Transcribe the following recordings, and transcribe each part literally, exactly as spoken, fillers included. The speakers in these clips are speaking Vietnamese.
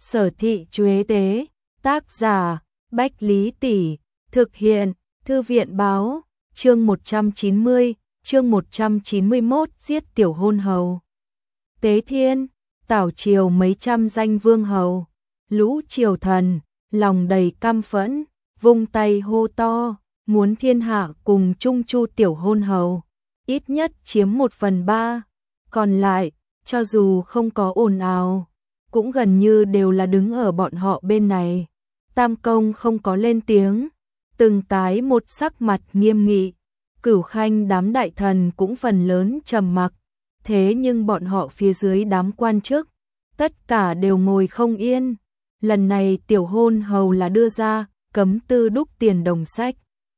Sở Thị Chuế Tế, tác giả, Bách Lý Tỷ, thực hiện, Thư viện Báo, chương một trăm chín mươi, chương một trăm chín mươi mốt, giết tiểu hôn hầu. Tế Thiên, tảo triều mấy trăm danh vương hầu, lũ triều thần, lòng đầy căm phẫn, vung tay hô to, muốn thiên hạ cùng chung chu tiểu hôn hầu, ít nhất chiếm một phần ba, còn lại, cho dù không có ồn ào, cũng gần như đều là đứng ở bọn họ bên này. Tam Công không có lên tiếng, từng tái một sắc mặt nghiêm nghị, Cửu Khanh đám đại thần cũng phần lớn trầm mặc, thế nhưng bọn họ phía dưới đám quan chức, tất cả đều ngồi không yên. Lần này tiểu hôn hầu là đưa ra, cấm tư đúc tiền đồng sách.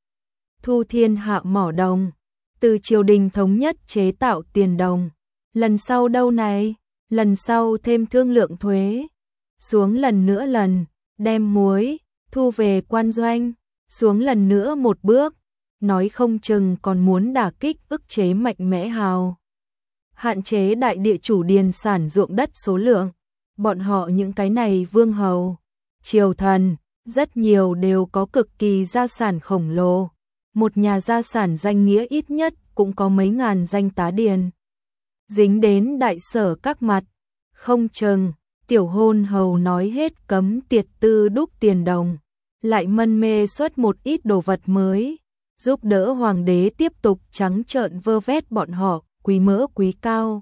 Thu thiên hạ mỏ đồng, từ triều đình thống nhất chế tạo tiền đồng. Lần sau đâu này, lần sau thêm thương lượng thuế, xuống lần nữa lần, đem muối, thu về quan doanh, xuống lần nữa một bước, nói không chừng còn muốn đả kích ức chế mạnh mẽ hào. Hạn chế đại địa chủ điền sản ruộng đất số lượng, bọn họ những cái này vương hầu, triều thần, rất nhiều đều có cực kỳ gia sản khổng lồ, một nhà gia sản danh nghĩa ít nhất cũng có mấy ngàn danh tá điền. Dính đến đại sở các mặt, không chừng, tiểu hôn hầu nói hết cấm tiệt tư đúc tiền đồng, lại mân mê xuất một ít đồ vật mới, giúp đỡ hoàng đế tiếp tục trắng trợn vơ vét bọn họ, quý mỡ quý cao.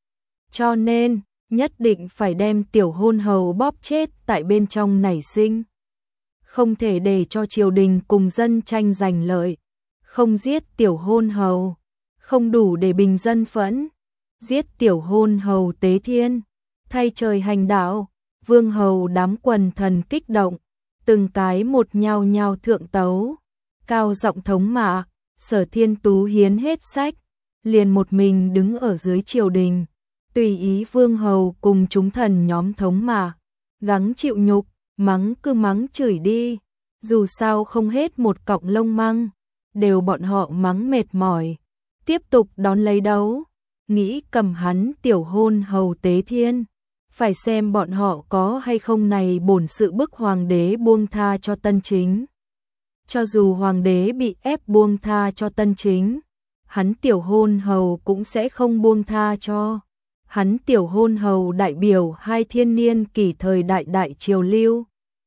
Cho nên, nhất định phải đem tiểu hôn hầu bóp chết tại bên trong nảy sinh. Không thể để cho triều đình cùng dân tranh giành lợi, không giết tiểu hôn hầu, không đủ để bình dân phẫn. Giết tiểu hôn hầu Tế Thiên, thay trời hành đạo, vương hầu đám quần thần kích động, từng cái một nhao nhao thượng tấu, cao giọng thống mạ, Sở Thiên Tú hiến hết sách, liền một mình đứng ở dưới triều đình, tùy ý vương hầu cùng chúng thần nhóm thống mạ, gắng chịu nhục, mắng cứ mắng chửi đi, dù sao không hết một cọng lông măng, đều bọn họ mắng mệt mỏi, tiếp tục đón lấy đấu. Nghĩ cầm hắn tiểu hôn hầu Tế Thiên, phải xem bọn họ có hay không này bổn sự bức hoàng đế buông tha cho Tân Chính. Cho dù hoàng đế bị ép buông tha cho Tân Chính, hắn tiểu hôn hầu cũng sẽ không buông tha cho. Hắn tiểu hôn hầu đại biểu hai thiên niên kỷ thời đại đại triều lưu.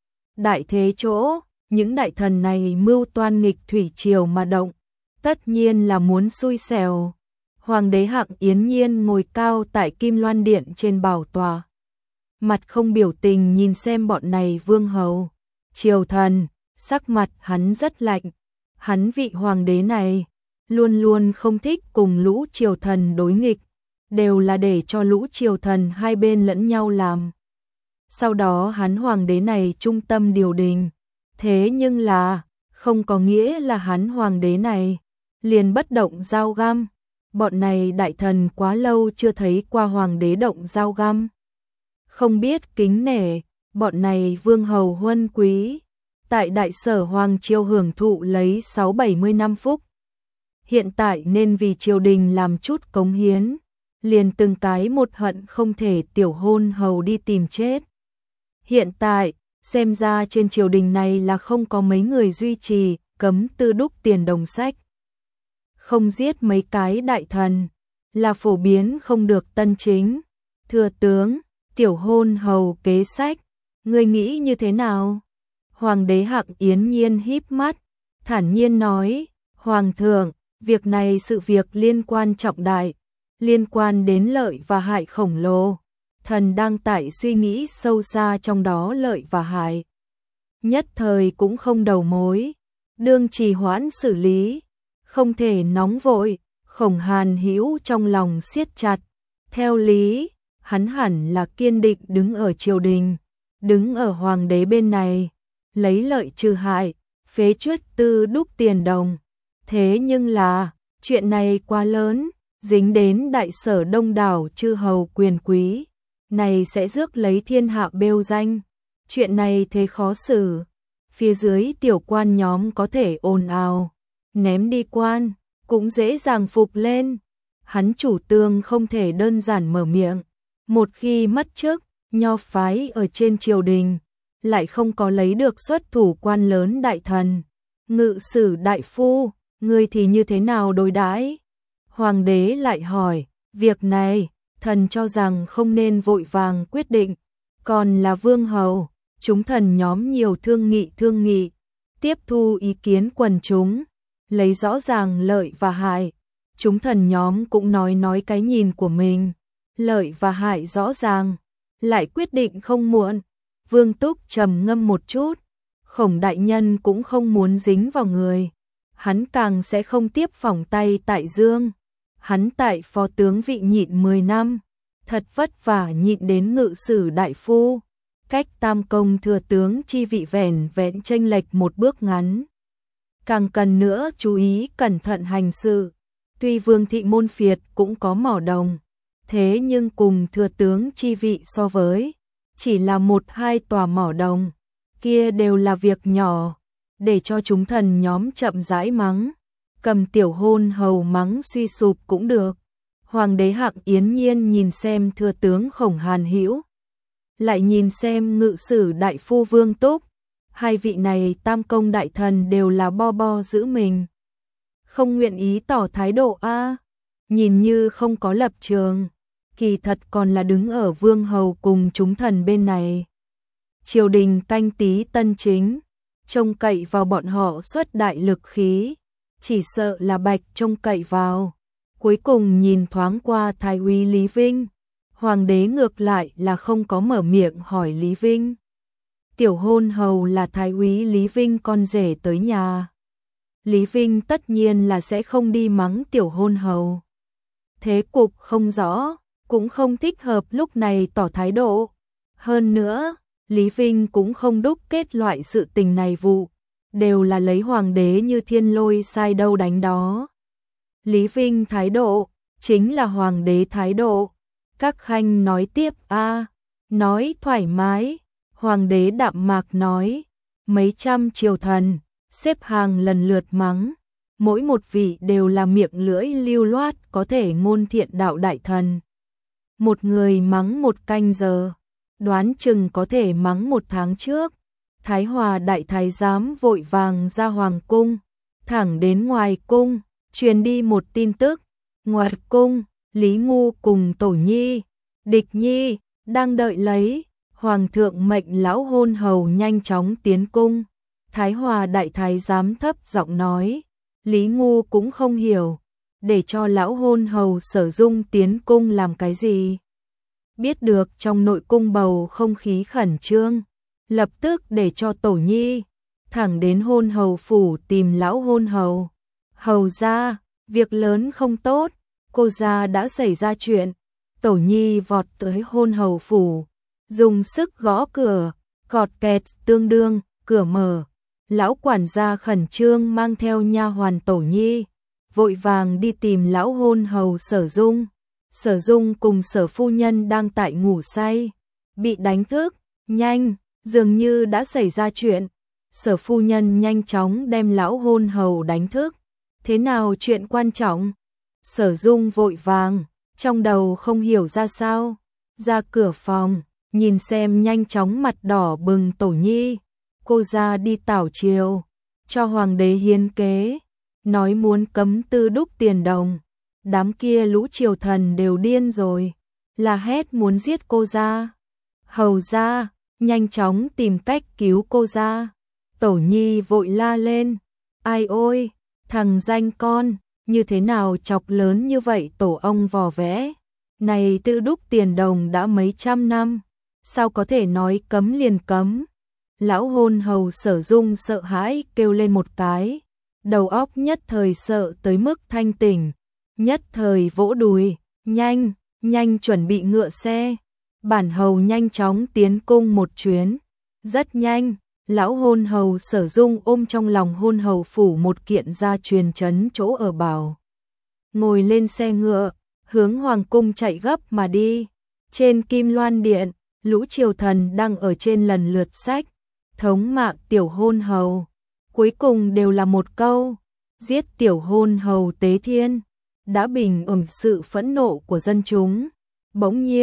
Đại thế chỗ, những đại thần này mưu toan nghịch thủy triều mà động, tất nhiên là muốn xui xẻo. Hoàng đế Hạng Yến Nhiên ngồi cao tại Kim Loan Điện trên bảo tòa. Mặt không biểu tình nhìn xem bọn này vương hầu, triều thần, sắc mặt hắn rất lạnh. Hắn vị hoàng đế này, luôn luôn không thích cùng lũ triều thần đối nghịch, đều là để cho lũ triều thần hai bên lẫn nhau làm. Sau đó hắn hoàng đế này trung tâm điều đình, thế nhưng là, không có nghĩa là hắn hoàng đế này, liền bất động dao găm. Bọn này đại thần quá lâu chưa thấy qua hoàng đế động dao găm. Không biết kính nể, bọn này vương hầu huân quý, tại đại sở hoàng triều hưởng thụ lấy sáu bảy mươi năm phúc. Hiện tại nên vì triều đình làm chút cống hiến, liền từng cái một hận không thể tiểu hôn hầu đi tìm chết. Hiện tại, xem ra trên triều đình này là không có mấy người duy trì, cấm tư đúc tiền đồng sách. Không giết mấy cái đại thần, là phổ biến không được Tân Chính. Thừa tướng, tiểu hôn hầu kế sách, ngươi nghĩ như thế nào? Hoàng đế Hạng Yến Nhiên híp mắt, thản nhiên nói, Hoàng thượng, việc này sự việc liên quan trọng đại, liên quan đến lợi và hại khổng lồ. Thần đang tại suy nghĩ sâu xa trong đó lợi và hại. Nhất thời cũng không đầu mối, đương trì hoãn xử lý. Không thể nóng vội, Khổng Hàn hữu trong lòng siết chặt. Theo lý, hắn hẳn là kiên định đứng ở triều đình, đứng ở hoàng đế bên này, lấy lợi trừ hại, phế truất tư đúc tiền đồng. Thế nhưng là, chuyện này quá lớn, dính đến đại sở đông đảo chư hầu quyền quý, này sẽ rước lấy thiên hạ bêu danh. Chuyện này thế khó xử, phía dưới tiểu quan nhóm có thể ồn ào, ném đi quan, cũng dễ dàng phục lên. Hắn chủ tương không thể đơn giản mở miệng, một khi mất chức, nho phái ở trên triều đình, lại không có lấy được xuất thủ quan lớn đại thần. Ngự sử đại phu, ngươi thì như thế nào đối đãi? Hoàng đế lại hỏi, việc này, thần cho rằng không nên vội vàng quyết định, còn là vương hầu, chúng thần nhóm nhiều thương nghị thương nghị, tiếp thu ý kiến quần chúng, lấy rõ ràng lợi và hại. Chúng thần nhóm cũng nói nói cái nhìn của mình, lợi và hại rõ ràng, lại quyết định không muộn. Vương Túc trầm ngâm một chút, Khổng đại nhân cũng không muốn dính vào người, hắn càng sẽ không tiếp phỏng tay tại Dương. Hắn tại phó tướng vị nhịn mười năm, thật vất vả nhịn đến ngự sử đại phu, cách tam công thừa tướng chi vị vẻn vẹn chênh lệch một bước ngắn. Càng cần nữa chú ý cẩn thận hành sự, tuy Vương thị môn phiệt cũng có mỏ đồng, thế nhưng cùng thừa tướng chi vị so với, chỉ là một hai tòa mỏ đồng, kia đều là việc nhỏ, để cho chúng thần nhóm chậm rãi mắng. Cầm tiểu hôn hầu mắng suy sụp cũng được. Hoàng đế Hạng Yến Nhiên nhìn xem thừa tướng Khổng Hàn Hữu, lại nhìn xem ngự sử đại phu Vương Túc, hai vị này tam công đại thần đều là bo bo giữ mình, không nguyện ý tỏ thái độ a, nhìn như không có lập trường, kỳ thật còn là đứng ở vương hầu cùng chúng thần bên này. Triều đình canh tí tân chính, trông cậy vào bọn họ xuất đại lực khí, chỉ sợ là Bạch trông cậy vào. Cuối cùng nhìn thoáng qua thái úy Lý Vinh, hoàng đế ngược lại là không có mở miệng hỏi Lý Vinh. Tiểu hôn hầu là thái úy Lý Vinh con rể tới nhà, Lý Vinh tất nhiên là sẽ không đi mắng tiểu hôn hầu. Thế cục không rõ, cũng không thích hợp lúc này tỏ thái độ. Hơn nữa, Lý Vinh cũng không đúc kết loại sự tình này vụ, đều là lấy hoàng đế như thiên lôi sai đâu đánh đó. Lý Vinh thái độ, chính là hoàng đế thái độ. Các khanh nói tiếp a, nói thoải mái. Hoàng đế đạm mạc nói, mấy trăm triều thần, xếp hàng lần lượt mắng, mỗi một vị đều là miệng lưỡi lưu loát có thể ngôn thiện đạo đại thần. Một người mắng một canh giờ, đoán chừng có thể mắng một tháng trước. Thái Hòa đại thái giám vội vàng ra hoàng cung, thẳng đến ngoài cung, truyền đi một tin tức. Ngoài cung, Lý Ngu cùng Tổ Nhi, Địch Nhi, đang đợi lấy, hoàng thượng mệnh lão hôn hầu nhanh chóng tiến cung. Thái Hòa đại thái giám thấp giọng nói, Lý Ngu cũng không hiểu, để cho lão hôn hầu Sở Dung tiến cung làm cái gì. Biết được trong nội cung bầu không khí khẩn trương, lập tức để cho Tổ Nhi thẳng đến hôn hầu phủ tìm lão hôn hầu. Hầu gia, việc lớn không tốt, cô gia đã xảy ra chuyện. Tổ Nhi vọt tới hôn hầu phủ, dùng sức gõ cửa, cọt kẹt tương đương, cửa mở. Lão quản gia khẩn trương mang theo nha hoàn Tổ Nhi, vội vàng đi tìm lão hôn hầu Sở Dung. Sở Dung cùng Sở phu nhân đang tại ngủ say, bị đánh thức, nhanh, dường như đã xảy ra chuyện. Sở phu nhân nhanh chóng đem lão hôn hầu đánh thức. Thế nào chuyện quan trọng? Sở Dung vội vàng, trong đầu không hiểu ra sao, ra cửa phòng, nhìn xem nhanh chóng mặt đỏ bừng Tổ Nhi. Cô ra đi tảo triều, cho hoàng đế hiến kế, nói muốn cấm tư đúc tiền đồng. Đám kia lũ triều thần đều điên rồi, là hét muốn giết cô ra. Hầu ra, nhanh chóng tìm cách cứu cô ra. Tổ Nhi vội la lên, ai ôi, thằng danh con, như thế nào chọc lớn như vậy tổ ông vò vẽ. Này tự đúc tiền đồng đã mấy trăm năm, sao có thể nói cấm liền cấm. Lão hôn hầu Sở Dung sợ hãi kêu lên một cái, đầu óc nhất thời sợ tới mức thanh tỉnh, nhất thời vỗ đùi, nhanh, nhanh chuẩn bị ngựa xe. Bản hầu nhanh chóng tiến cung một chuyến. Rất nhanh, lão hôn hầu Sở Dung ôm trong lòng hôn hầu phủ một kiện gia truyền trấn chỗ ở bảo, ngồi lên xe ngựa, hướng hoàng cung chạy gấp mà đi. Trên Kim Loan điện, lũ triều thần đang ở trên lần lượt sách thống mạ tiểu hôn hầu, cuối cùng đều là một câu, giết tiểu hôn hầu Tế Thiên, đã bình ổn sự phẫn nộ của dân chúng. Bỗng nhiên,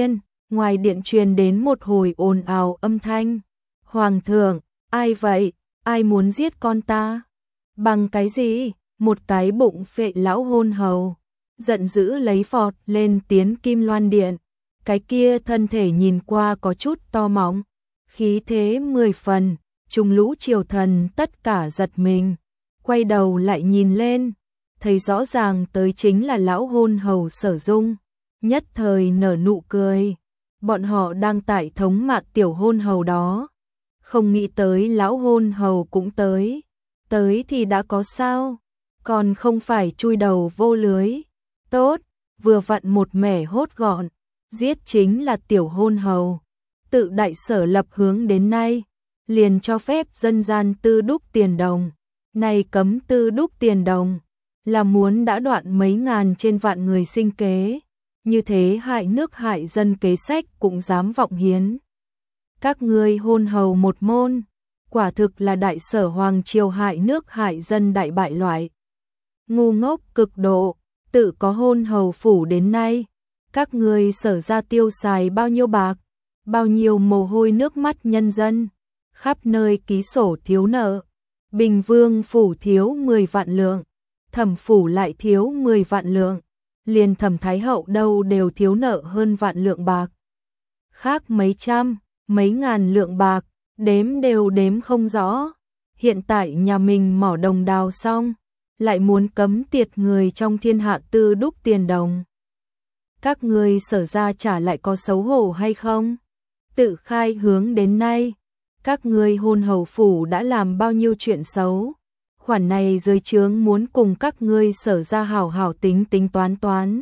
ngoài điện truyền đến một hồi ồn ào âm thanh. Hoàng thượng, ai vậy? Ai muốn giết con ta? Bằng cái gì? Một cái bụng phệ lão hôn hầu giận dữ lấy phọt lên tiến Kim Loan Điện. Cái kia thân thể nhìn qua có chút to mọng, khí thế mười phần, trùng lũ triều thần tất cả giật mình, quay đầu lại nhìn lên, thấy rõ ràng tới chính là lão hôn hầu Sở Dung, nhất thời nở nụ cười. Bọn họ đang tại thống mạ tiểu hôn hầu đó, không nghĩ tới lão hôn hầu cũng tới, tới thì đã có sao, còn không phải chui đầu vô lưới. Tốt, vừa vặn một mẻ hốt gọn, giết chính là tiểu hôn hầu. Tự đại sở lập hướng đến nay, liền cho phép dân gian tư đúc tiền đồng. Này cấm tư đúc tiền đồng, là muốn đã đoạn mấy ngàn trên vạn người sinh kế. Như thế hại nước hại dân kế sách cũng dám vọng hiến. Các ngươi hôn hầu một môn, quả thực là đại sở hoàng triều hại nước hại dân đại bại loại. Ngu ngốc cực độ, tự có hôn hầu phủ đến nay. Các ngươi sở ra tiêu xài bao nhiêu bạc, bao nhiêu mồ hôi nước mắt nhân dân, khắp nơi ký sổ thiếu nợ. Bình Vương phủ thiếu mười vạn lượng, Thẩm phủ lại thiếu mười vạn lượng, liền Thẩm Thái hậu đâu đều thiếu nợ hơn vạn lượng bạc. Khác mấy trăm, mấy ngàn lượng bạc, đếm đều đếm không rõ. Hiện tại nhà mình mỏ đồng đào xong, lại muốn cấm tiệt người trong thiên hạ tư đúc tiền đồng. Các ngươi sở ra trả lại có xấu hổ hay không? Tự khai hướng đến nay, các ngươi hôn hầu phủ đã làm bao nhiêu chuyện xấu, khoản này dưới trướng muốn cùng các ngươi sở ra hảo hảo tính tính toán toán.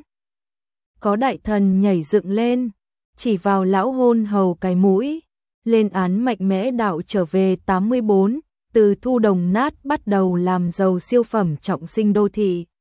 Có đại thần nhảy dựng lên, chỉ vào lão hôn hầu cái mũi, lên án mạnh mẽ đạo trở về tám mươi bốn, từ thu đồng nát bắt đầu làm giàu siêu phẩm trọng sinh đô thị.